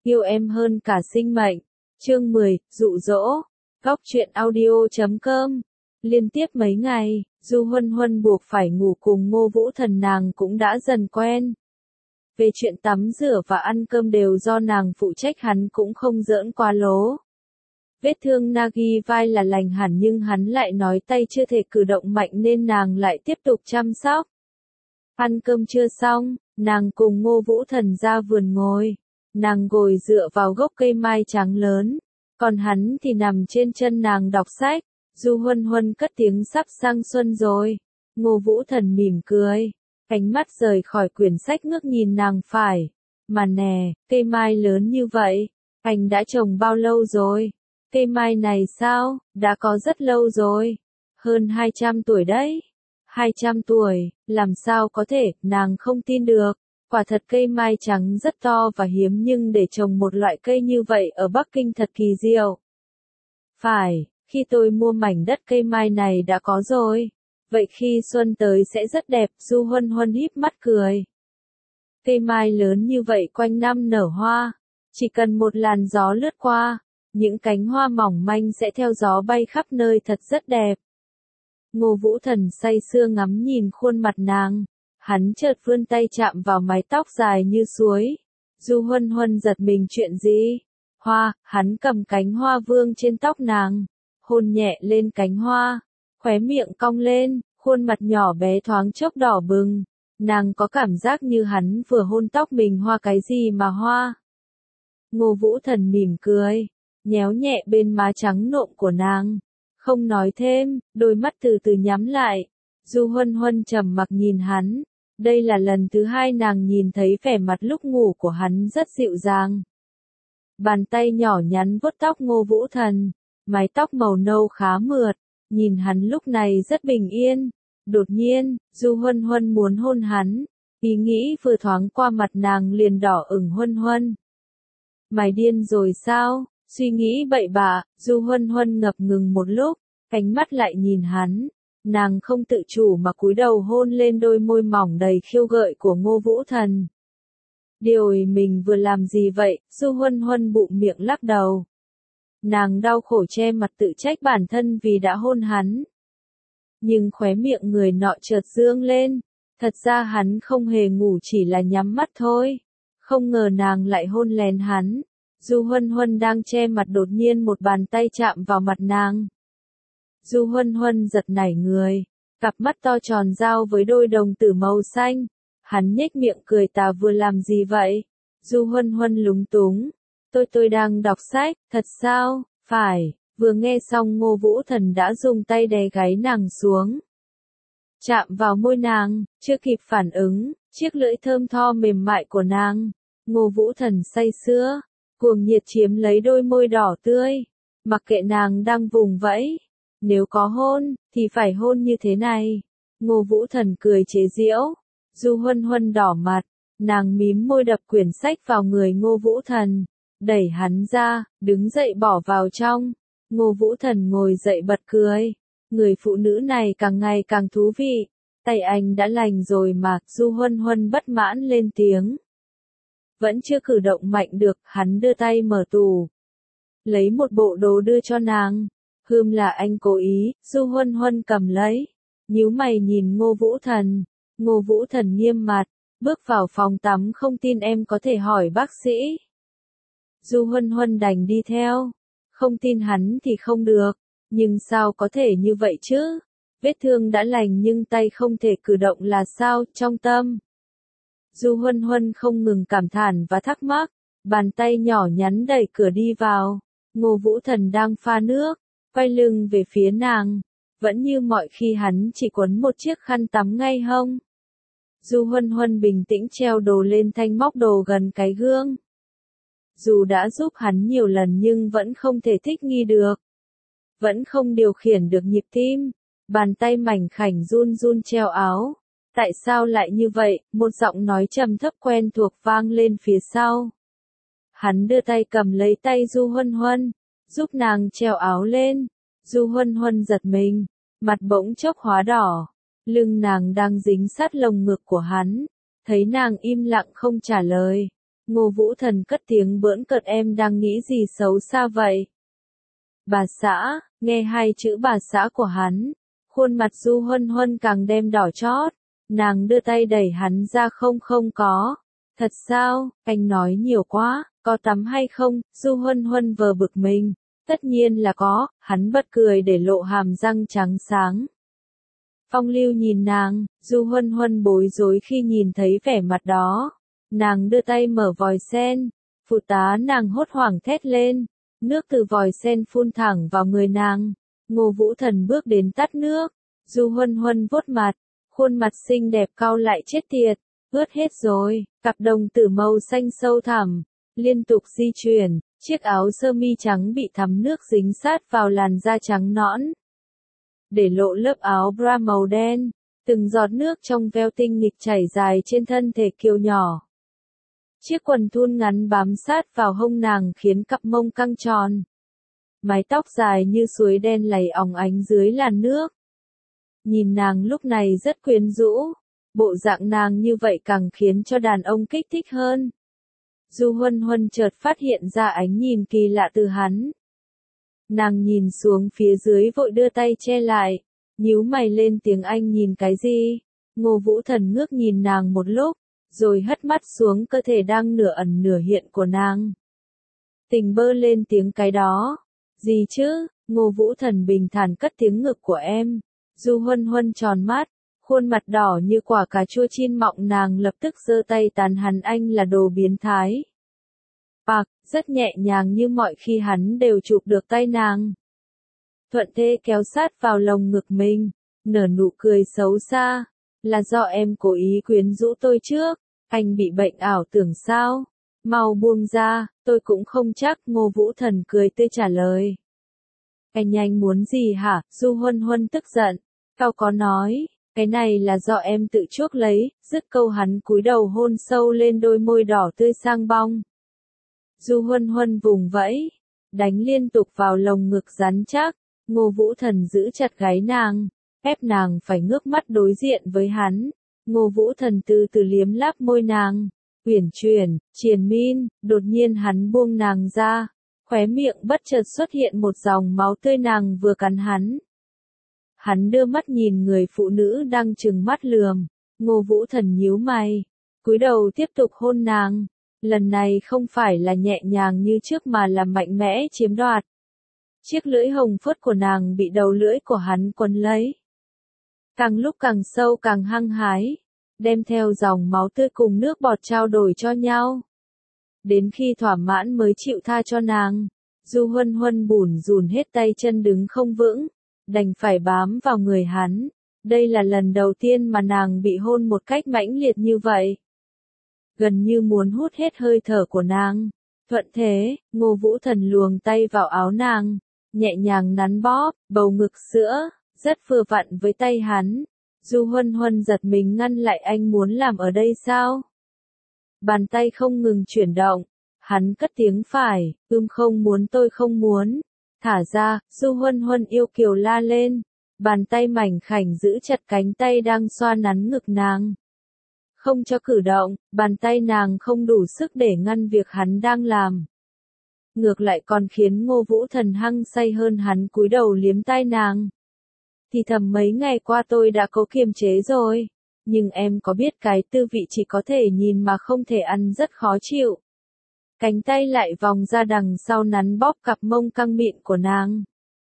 yêu em hơn cả sinh mệnh. Chương 10, dụ dỗ. Góc truyện audio.com. Liên tiếp mấy ngày, Du Huân Huân buộc phải ngủ cùng Ngô Vũ Thần, nàng cũng đã dần quen. Về chuyện tắm rửa và ăn cơm đều do nàng phụ trách, hắn cũng không giỡn quá lố. Vết thương Nagi vai là lành hẳn nhưng hắn lại nói tay chưa thể cử động mạnh nên nàng lại tiếp tục chăm sóc. Ăn cơm chưa xong, nàng cùng Ngô Vũ Thần ra vườn ngồi. Nàng ngồi dựa vào gốc cây mai trắng lớn, còn hắn thì nằm trên chân nàng đọc sách. Du Huân Huân cất tiếng sắp sang xuân rồi. Ngô Vũ Thần mỉm cười, ánh mắt rời khỏi quyển sách ngước nhìn nàng phải. Mà nè, cây mai lớn như vậy, anh đã trồng bao lâu rồi? Cây mai này sao, đã có rất lâu rồi. Hơn 200 tuổi đấy. 200 tuổi, làm sao có thể, nàng không tin được. Quả thật cây mai trắng rất to và hiếm nhưng để trồng một loại cây như vậy ở Bắc Kinh thật kỳ diệu. Phải, khi tôi mua mảnh đất cây mai này đã có rồi. Vậy khi xuân tới sẽ rất đẹp, Du Huân Huân híp mắt cười. Cây mai lớn như vậy quanh năm nở hoa. Chỉ cần một làn gió lướt qua, những cánh hoa mỏng manh sẽ theo gió bay khắp nơi, thật rất đẹp. Ngô Vũ Thần say sưa ngắm nhìn khuôn mặt nàng. Hắn chợt vươn tay chạm vào mái tóc dài như suối. Du Huân Huân giật mình, chuyện gì? Hoa, hắn cầm cánh hoa vương trên tóc nàng, hôn nhẹ lên cánh hoa, khóe miệng cong lên, khuôn mặt nhỏ bé thoáng chốc đỏ bừng. Nàng có cảm giác như hắn vừa hôn tóc mình. Hoa cái gì mà hoa? Ngô Vũ Thần mỉm cười, nhéo nhẹ bên má trắng nộm của nàng, không nói thêm, đôi mắt từ từ nhắm lại. Du Huân Huân trầm mặc nhìn hắn. Đây là lần thứ hai nàng nhìn thấy vẻ mặt lúc ngủ của hắn rất dịu dàng. Bàn tay nhỏ nhắn vuốt tóc Ngô Vũ Thần, mái tóc màu nâu khá mượt, nhìn hắn lúc này rất bình yên. Đột nhiên, Du Huân Huân muốn hôn hắn, ý nghĩ vừa thoáng qua mặt nàng liền đỏ ửng. Huân Huân, mày điên rồi sao? Suy nghĩ bậy bạ, Du Huân Huân ngập ngừng một lúc, ánh mắt lại nhìn hắn. Nàng không tự chủ mà cúi đầu hôn lên đôi môi mỏng đầy khiêu gợi của Ngô Vũ Thần. Điều mình vừa làm gì vậy? Du Huân Huân bụm miệng lắc đầu. Nàng đau khổ che mặt tự trách bản thân vì đã hôn hắn. Nhưng khóe miệng người nọ chợt dương lên. Thật ra hắn không hề ngủ, chỉ là nhắm mắt thôi. Không ngờ nàng lại hôn lén hắn. Du Huân Huân đang che mặt, đột nhiên một bàn tay chạm vào mặt nàng. Du Huân Huân giật nảy người, cặp mắt to tròn dao với đôi đồng tử màu xanh. Hắn nhếch miệng cười tà, vừa làm gì vậy? Du Huân Huân lúng túng. Tôi đang đọc sách. Thật sao? Phải. Vừa nghe xong Ngô Vũ Thần đã dùng tay đè gáy nàng xuống, chạm vào môi nàng. Chưa kịp phản ứng, chiếc lưỡi thơm tho mềm mại của nàng. Ngô Vũ Thần say sưa, cuồng nhiệt chiếm lấy đôi môi đỏ tươi. Mặc kệ nàng đang vùng vẫy. Nếu có hôn, thì phải hôn như thế này. Ngô Vũ Thần cười chế giễu. Du Huân Huân đỏ mặt, nàng mím môi đập quyển sách vào người Ngô Vũ Thần, đẩy hắn ra, đứng dậy bỏ vào trong. Ngô Vũ Thần ngồi dậy bật cười. Người phụ nữ này càng ngày càng thú vị. Tay anh đã lành rồi mà. Du Huân Huân bất mãn lên tiếng. Vẫn chưa cử động mạnh được, hắn đưa tay mở tủ, lấy một bộ đồ đưa cho nàng. Hươm là anh cố ý. Du Huân Huân cầm lấy, nhíu mày nhìn Ngô Vũ Thần. Ngô Vũ Thần nghiêm mặt, bước vào phòng tắm. Không tin em có thể hỏi bác sĩ. Du Huân Huân đành đi theo. Không tin hắn thì không được, nhưng sao có thể như vậy chứ? Vết thương đã lành nhưng tay không thể cử động là sao? Trong tâm Du Huân Huân không ngừng cảm thán và thắc mắc. Bàn tay nhỏ nhắn đẩy cửa đi vào. Ngô Vũ Thần đang pha nước, quay lưng về phía nàng. Vẫn như mọi khi, hắn chỉ quấn một chiếc khăn tắm ngay hông. Du Huân Huân bình tĩnh treo đồ lên thanh móc đồ gần cái gương. Dù đã giúp hắn nhiều lần nhưng vẫn không thể thích nghi được. Vẫn không điều khiển được nhịp tim. Bàn tay mảnh khảnh run run treo áo. Tại sao lại như vậy? Một giọng nói trầm thấp quen thuộc vang lên phía sau. Hắn đưa tay cầm lấy tay Du Huân Huân, giúp nàng treo áo lên. Du Huân Huân giật mình, mặt bỗng chốc hóa đỏ. Lưng nàng đang dính sát lồng ngực của hắn. Thấy nàng im lặng không trả lời, Ngô Vũ Thần cất tiếng bỡn cợt, em đang nghĩ gì xấu xa vậy? Bà xã, nghe hai chữ bà xã của hắn, khuôn mặt Du Huân Huân càng đem đỏ chót, nàng đưa tay đẩy hắn ra, không không có. Thật sao, anh nói nhiều quá, có tắm hay không? Du Huân Huân vờ bực mình, tất nhiên là có, hắn bật cười để lộ hàm răng trắng sáng. Phong Lưu nhìn nàng, Du Huân Huân bối rối khi nhìn thấy vẻ mặt đó. Nàng đưa tay mở vòi sen, phụ tá nàng hốt hoảng thét lên, nước từ vòi sen phun thẳng vào người nàng. Ngô Vũ Thần bước đến tắt nước, Du Huân Huân vuốt mặt, khuôn mặt xinh đẹp cau lại, chết tiệt, ướt hết rồi, cặp đồng tử màu xanh sâu thẳm, liên tục di chuyển, chiếc áo sơ mi trắng bị thấm nước dính sát vào làn da trắng nõn, để lộ lớp áo bra màu đen, từng giọt nước trong veo tinh nghịch chảy dài trên thân thể kiều nhỏ. Chiếc quần thun ngắn bám sát vào hông nàng khiến cặp mông căng tròn. Mái tóc dài như suối đen lầy óng ánh dưới làn nước. Nhìn nàng lúc này rất quyến rũ, bộ dạng nàng như vậy càng khiến cho đàn ông kích thích hơn. Du Huân Huân chợt phát hiện ra ánh nhìn kỳ lạ từ hắn. Nàng nhìn xuống phía dưới vội đưa tay che lại, nhíu mày lên tiếng, anh nhìn cái gì? Ngô Vũ Thần ngước nhìn nàng một lúc, rồi hất mắt xuống cơ thể đang nửa ẩn nửa hiện của nàng. Tình bơ lên tiếng, cái đó. Gì chứ? Ngô Vũ Thần bình thản cất tiếng, ngực của em. Du Huân Huân tròn mắt, khuôn mặt đỏ như quả cà chua chín mọng, nàng lập tức giơ tay tàn hắn, anh là đồ biến thái. Bạc, rất nhẹ nhàng như mọi khi hắn đều chụp được tay nàng. Thuận thế kéo sát vào lồng ngực mình, nở nụ cười xấu xa. Là do em cố ý quyến rũ tôi trước, anh bị bệnh ảo tưởng sao? Mau buông ra, tôi cũng không chắc. Ngô Vũ Thần cười tươi trả lời. Anh muốn gì hả? Du Huân Huân tức giận, cau có nói, cái này là do em tự chuốc lấy. Dứt câu hắn cúi đầu hôn sâu lên đôi môi đỏ tươi sang bong. Du Huân Huân vùng vẫy, đánh liên tục vào lồng ngực rắn chắc. Ngô Vũ Thần giữ chặt gáy nàng, ép nàng phải ngước mắt đối diện với hắn. Ngô Vũ Thần từ từ liếm láp môi nàng, uyển chuyển, triền miên, đột nhiên hắn buông nàng ra, khóe miệng bất chợt xuất hiện một dòng máu tươi, nàng vừa cắn hắn. Hắn đưa mắt nhìn người phụ nữ đang trừng mắt lườm, Ngô Vũ Thần nhíu mày, cúi đầu tiếp tục hôn nàng, lần này không phải là nhẹ nhàng như trước mà là mạnh mẽ chiếm đoạt. Chiếc lưỡi hồng phớt của nàng bị đầu lưỡi của hắn quấn lấy. Càng lúc càng sâu, càng hăng hái, đem theo dòng máu tươi cùng nước bọt trao đổi cho nhau. Đến khi thỏa mãn mới chịu tha cho nàng. Du Huân Huân bủn rủn hết tay chân đứng không vững, đành phải bám vào người hắn. Đây là lần đầu tiên mà nàng bị hôn một cách mãnh liệt như vậy. Gần như muốn hút hết hơi thở của nàng. Thuận thế, Ngô Vũ Thần luồng tay vào áo nàng, nhẹ nhàng nắn bóp, bầu ngực sữa, rất vừa vặn với tay hắn. Du Huân Huân giật mình ngăn lại, anh muốn làm ở đây sao? Bàn tay không ngừng chuyển động, hắn cất tiếng phải, không muốn, tôi không muốn. Thả ra, Du Huân Huân yêu kiều la lên, bàn tay mảnh khảnh giữ chặt cánh tay đang xoa nắn ngực nàng. Không cho cử động, bàn tay nàng không đủ sức để ngăn việc hắn đang làm. Ngược lại còn khiến Ngô Vũ Thần hăng say hơn, hắn cúi đầu liếm tai nàng. Thì thầm, mấy ngày qua tôi đã cố kiềm chế rồi, nhưng em có biết cái tư vị chỉ có thể nhìn mà không thể ăn rất khó chịu. Cánh tay lại vòng ra đằng sau nắn bóp cặp mông căng mịn của nàng.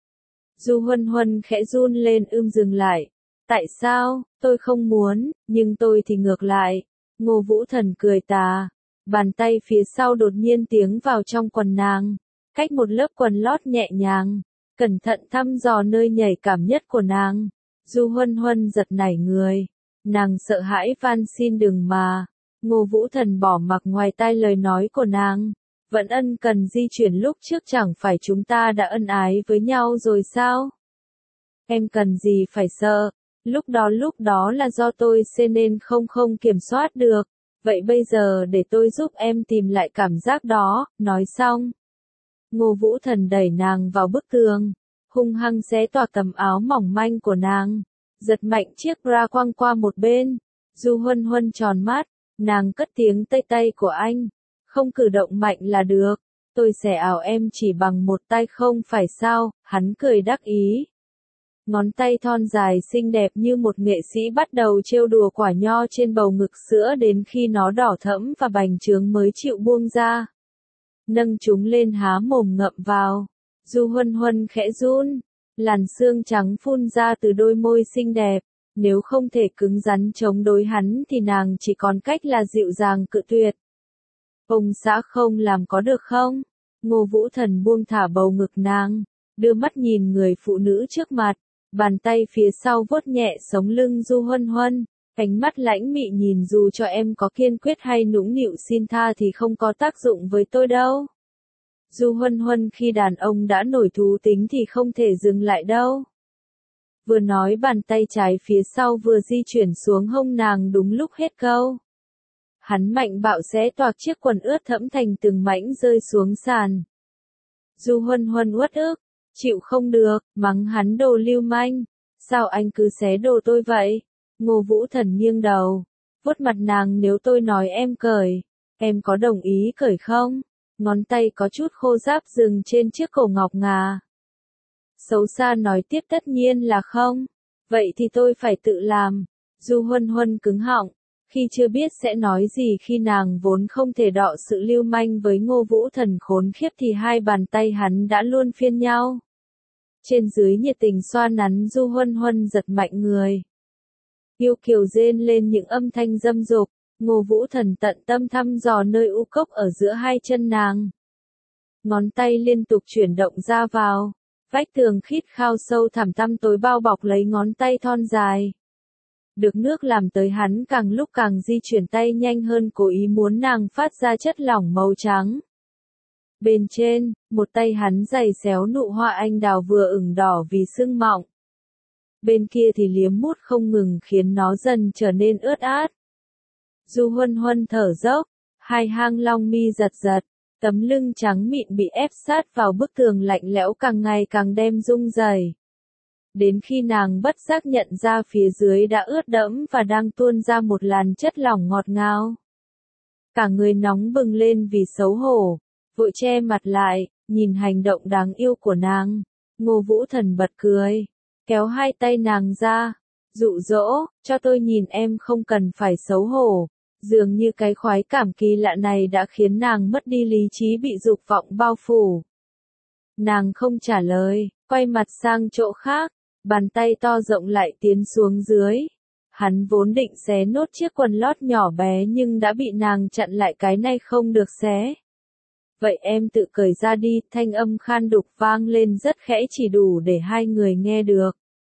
Du Huân Huân khẽ run lên, dừng lại. Tại sao? Tôi không muốn, nhưng tôi thì ngược lại. Ngô Vũ Thần cười tà. Bàn tay phía sau đột nhiên tiến vào trong quần nàng, cách một lớp quần lót nhẹ nhàng, cẩn thận thăm dò nơi nhạy cảm nhất của nàng. Du Huân Huân giật nảy người, nàng sợ hãi van xin đừng mà. Ngô Vũ Thần bỏ mặc ngoài tai lời nói của nàng, vẫn ân cần di chuyển, lúc trước chẳng phải chúng ta đã ân ái với nhau rồi sao? Em cần gì phải sợ, lúc đó là do tôi nên không kiểm soát được. Vậy bây giờ để tôi giúp em tìm lại cảm giác đó. Nói xong, Ngô Vũ Thần đẩy nàng vào bức tường, hung hăng xé toạc tấm áo mỏng manh của nàng, giật mạnh chiếc bra quăng qua một bên. Du Huân Huân tròn mắt, nàng cất tiếng, tay của anh. không cử động mạnh là được. Tôi xẻ áo em chỉ bằng một tay không phải sao, hắn cười đắc ý. Ngón tay thon dài xinh đẹp như một nghệ sĩ bắt đầu trêu đùa quả nho trên bầu ngực sữa đến khi nó đỏ thẫm và bành trướng mới chịu buông ra. Nâng chúng lên há mồm ngậm vào. Du Huân Huân khẽ run, làn xương trắng phun ra từ đôi môi xinh đẹp. Nếu không thể cứng rắn chống đối hắn thì nàng chỉ còn cách là dịu dàng cự tuyệt. Ông xã không làm có được không? Ngô Vũ Thần buông thả bầu ngực nàng, đưa mắt nhìn người phụ nữ trước mặt, bàn tay phía sau vuốt nhẹ sống lưng Du Huân Huân, ánh mắt lãnh mị nhìn dù cho em có kiên quyết hay nũng nịu xin tha thì không có tác dụng với tôi đâu. Du Huân Huân khi đàn ông đã nổi thú tính thì không thể dừng lại đâu. Vừa nói bàn tay trái phía sau vừa di chuyển xuống hông nàng đúng lúc hết câu. Hắn mạnh bạo xé toạc chiếc quần ướt thẫm thành từng mảnh rơi xuống sàn. Du Huân Huân uất ức, chịu không được, mắng hắn đồ lưu manh. Sao anh cứ xé đồ tôi vậy? Ngô Vũ Thần nghiêng đầu, vuốt mặt nàng, nếu tôi nói em cởi, em có đồng ý cởi không? Ngón tay có chút khô ráp dừng trên chiếc cổ ngọc ngà. Xấu xa nói tiếp, tất nhiên là không. Vậy thì tôi phải tự làm. Du Huân Huân cứng họng, khi chưa biết sẽ nói gì khi nàng vốn không thể đọ sự lưu manh với Ngô Vũ Thần khốn khiếp thì hai bàn tay hắn đã luôn phiên nhau. Trên dưới nhiệt tình xoa nắn Du Huân Huân giật mạnh người. Yêu kiều rên lên những âm thanh dâm dục, Ngô Vũ Thần tận tâm thăm dò nơi u cốc ở giữa hai chân nàng. Ngón tay liên tục chuyển động ra vào, vách tường khít khao sâu thẳm tăm tối bao bọc lấy ngón tay thon dài. Được nước làm tới hắn càng lúc càng di chuyển tay nhanh hơn, cố ý muốn nàng phát ra chất lỏng màu trắng. Bên trên, một tay hắn giày xéo nụ hoa anh đào vừa ửng đỏ vì sưng mọng. Bên kia thì liếm mút không ngừng khiến nó dần trở nên ướt át. Du Huân Huân thở dốc, hai hang long mi giật giật, tấm lưng trắng mịn bị ép sát vào bức tường lạnh lẽo càng ngày càng đem rung rẩy. Đến khi nàng bất giác nhận ra phía dưới đã ướt đẫm và đang tuôn ra một làn chất lỏng ngọt ngào. Cả người nóng bừng lên vì xấu hổ, vội che mặt lại, nhìn hành động đáng yêu của nàng. Ngô Vũ Thần bật cười, kéo hai tay nàng ra, dụ dỗ, cho tôi nhìn em, không cần phải xấu hổ. Dường như cái khoái cảm kỳ lạ này đã khiến nàng mất đi lý trí, bị dục vọng bao phủ. Nàng không trả lời, quay mặt sang chỗ khác, bàn tay to rộng lại tiến xuống dưới. Hắn vốn định xé nốt chiếc quần lót nhỏ bé nhưng đã bị nàng chặn lại, cái này không được xé. Vậy em tự cởi ra đi, thanh âm khan đục vang lên rất khẽ chỉ đủ để hai người nghe được.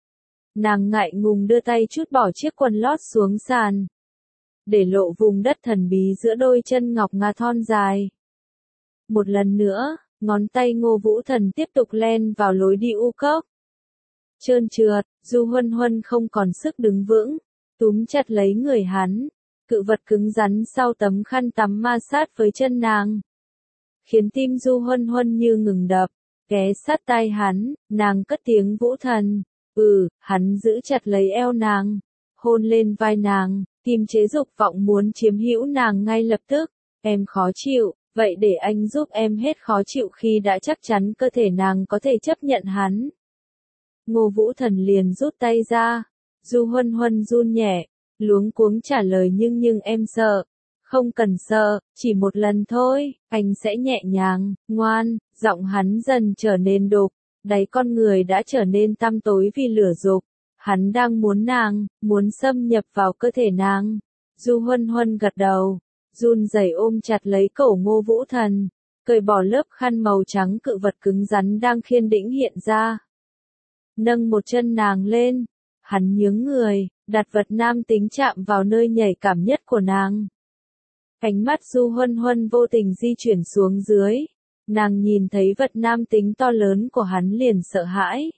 Nàng ngại ngùng đưa tay trút bỏ chiếc quần lót xuống sàn, để lộ vùng đất thần bí giữa đôi chân ngọc ngà thon dài. Một lần nữa, ngón tay Ngô Vũ Thần tiếp tục len vào lối đi u cốc. Trơn trượt, Du Huân Huân không còn sức đứng vững, túm chặt lấy người hắn, cự vật cứng rắn sau tấm khăn tắm ma sát với chân nàng, khiến tim Du Huân Huân như ngừng đập. Ghé sát tai hắn, nàng cất tiếng, Vũ Thần. Hắn giữ chặt lấy eo nàng, hôn lên vai nàng, kiềm chế dục vọng muốn chiếm hữu nàng ngay lập tức. Em khó chịu, vậy để anh giúp em hết khó chịu. Khi đã chắc chắn cơ thể nàng có thể chấp nhận hắn, Ngô Vũ Thần liền rút tay ra. Du Huân Huân run nhẹ, luống cuống trả lời, nhưng em sợ. Không cần sợ, chỉ một lần thôi, anh sẽ nhẹ nhàng, ngoan. Giọng hắn dần trở nên đục, đáy con người đã trở nên tăm tối vì lửa dục. Hắn đang muốn nàng, muốn xâm nhập vào cơ thể nàng. Du Huân Huân gật đầu, run rẩy ôm chặt lấy cổ Ngô Vũ Thần, cởi bỏ lớp khăn màu trắng, cự vật cứng rắn đang khiên đĩnh hiện ra. Nâng một chân nàng lên, hắn nhướng người, đặt vật nam tính chạm vào nơi nhạy cảm nhất của nàng. Ánh mắt Du Huân Huân vô tình di chuyển xuống dưới, nàng nhìn thấy vật nam tính to lớn của hắn liền sợ hãi.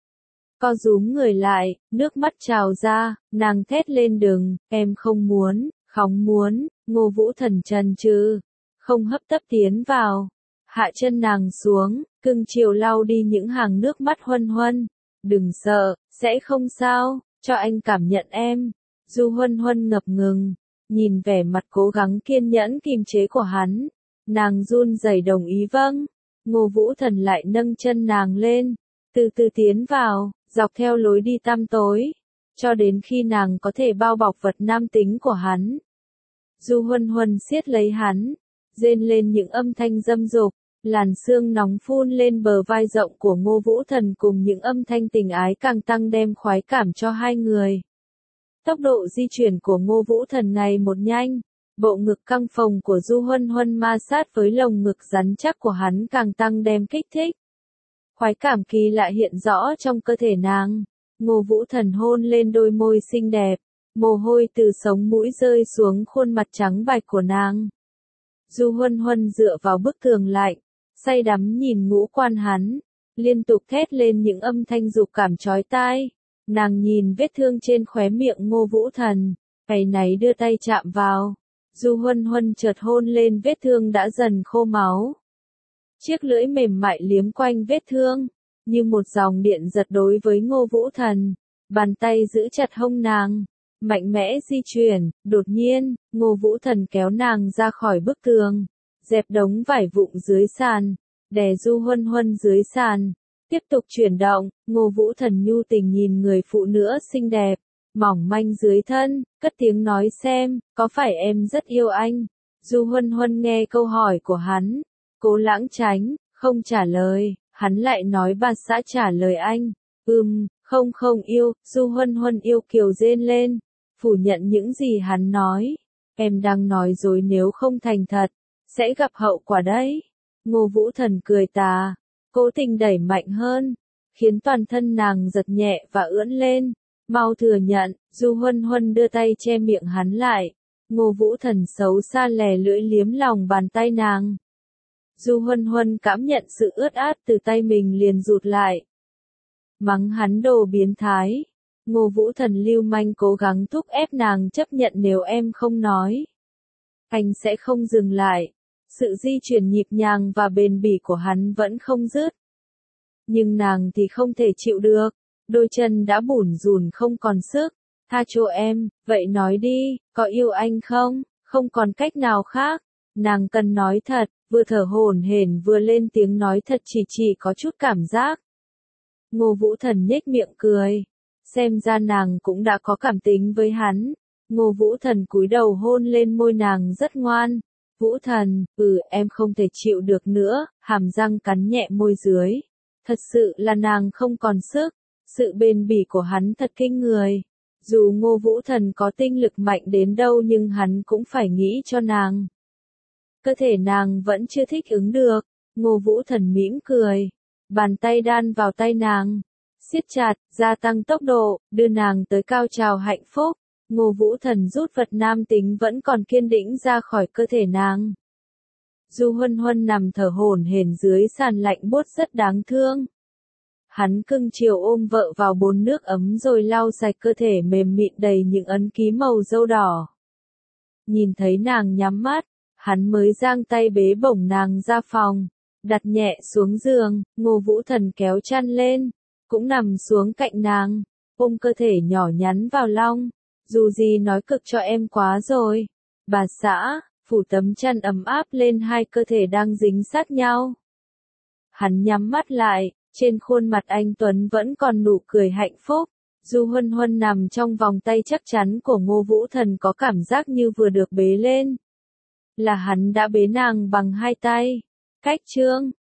Co rúm người lại, nước mắt trào ra, nàng thét lên, đừng, em không muốn, không muốn. Ngô Vũ Thần chần chừ, không hấp tấp tiến vào, hạ chân nàng xuống, cưng chiều lau đi những hàng nước mắt. Huân Huân, đừng sợ, sẽ không sao, cho anh cảm nhận em. Du Huân Huân ngập ngừng, nhìn vẻ mặt cố gắng kiên nhẫn kiềm chế của hắn, Nàng run rẩy đồng ý vâng. Ngô Vũ Thần lại nâng chân nàng lên, từ từ tiến vào, dọc theo lối đi tăm tối, cho đến khi nàng có thể bao bọc vật nam tính của hắn. Du Huân Huân siết lấy hắn, rên lên những âm thanh dâm dục, làn sương nóng phun lên bờ vai rộng của Ngô Vũ Thần cùng những âm thanh tình ái càng tăng đem khoái cảm cho hai người. Tốc độ di chuyển của Ngô Vũ Thần ngày một nhanh, bộ ngực căng phồng của Du Huân Huân ma sát với lồng ngực rắn chắc của hắn càng tăng đem kích thích. Khoái cảm kỳ lạ hiện rõ trong cơ thể nàng. Ngô Vũ Thần hôn lên đôi môi xinh đẹp, mồ hôi từ sống mũi rơi xuống khuôn mặt trắng bạch của nàng. Du Huân Huân dựa vào bức tường lạnh, say đắm nhìn ngũ quan hắn, liên tục thét lên những âm thanh dục cảm chói tai. Nàng nhìn vết thương trên khóe miệng Ngô Vũ Thần, áy náy đưa tay chạm vào. Du Huân Huân chợt hôn lên vết thương đã dần khô máu. Chiếc lưỡi mềm mại liếm quanh vết thương, như một dòng điện giật đối với Ngô Vũ Thần. Bàn tay giữ chặt hông nàng, mạnh mẽ di chuyển, đột nhiên, Ngô Vũ Thần kéo nàng ra khỏi bức tường, dẹp đống vải vụn dưới sàn, đè Du Huân Huân dưới sàn. Tiếp tục chuyển động, Ngô Vũ Thần nhu tình nhìn người phụ nữ xinh đẹp, mỏng manh dưới thân, cất tiếng nói xem, có phải em rất yêu anh? Du Huân Huân nghe câu hỏi của hắn, cố lãng tránh, không trả lời, hắn lại nói bà xã trả lời anh, không yêu, Du Huân Huân yêu kiều rên lên, phủ nhận những gì hắn nói, em đang nói dối nếu không thành thật, sẽ gặp hậu quả đấy. Ngô Vũ Thần cười tà, cố tình đẩy mạnh hơn, khiến toàn thân nàng giật nhẹ và ưỡn lên. Mau thừa nhận, Du Huân Huân đưa tay che miệng hắn lại. Ngô Vũ Thần xấu xa lè lưỡi liếm lòng bàn tay nàng. Du Huân Huân cảm nhận sự ướt át từ tay mình liền rụt lại. Mắng hắn đồ biến thái. Ngô Vũ Thần lưu manh cố gắng thúc ép nàng chấp nhận nếu em không nói, anh sẽ không dừng lại. Sự di chuyển nhịp nhàng và bền bỉ của hắn vẫn không dứt. Nhưng nàng thì không thể chịu được. Đôi chân đã bủn rủn không còn sức. Tha cho em, vậy nói đi, có yêu anh không? Không còn cách nào khác. Nàng cần nói thật, vừa thở hổn hển vừa lên tiếng nói thật chỉ có chút cảm giác. Ngô Vũ Thần nhếch miệng cười. Xem ra nàng cũng đã có cảm tính với hắn. Ngô Vũ Thần cúi đầu hôn lên môi nàng rất ngoan. Vũ Thần, em không thể chịu được nữa, hàm răng cắn nhẹ môi dưới. Thật sự là nàng không còn sức. Sự bền bỉ của hắn thật kinh người. Dù Ngô Vũ Thần có tinh lực mạnh đến đâu nhưng hắn cũng phải nghĩ cho nàng. Cơ thể nàng vẫn chưa thích ứng được. Ngô Vũ Thần mỉm cười. Bàn tay đan vào tay nàng. Siết chặt, gia tăng tốc độ, đưa nàng tới cao trào hạnh phúc. Ngô Vũ Thần rút vật nam tính vẫn còn kiên định ra khỏi cơ thể nàng. Du Huân Huân nằm thở hổn hển dưới sàn lạnh buốt rất đáng thương. Hắn cưng chiều ôm vợ vào bồn nước ấm rồi lau sạch cơ thể mềm mịn đầy những ấn ký màu dâu đỏ. Nhìn thấy nàng nhắm mắt, hắn mới giang tay bế bổng nàng ra phòng, đặt nhẹ xuống giường. Ngô Vũ Thần kéo chăn lên, cũng nằm xuống cạnh nàng, ôm cơ thể nhỏ nhắn vào lòng. Dù gì nói cực cho em quá rồi. Bà xã, phủ tấm chăn ấm áp lên hai cơ thể đang dính sát nhau. Hắn nhắm mắt lại, trên khuôn mặt anh Tuấn vẫn còn nụ cười hạnh phúc. Du Huân Huân nằm trong vòng tay chắc chắn của Ngô Vũ Thần có cảm giác như vừa được bế lên. Là hắn đã bế nàng bằng hai tay. Cách chương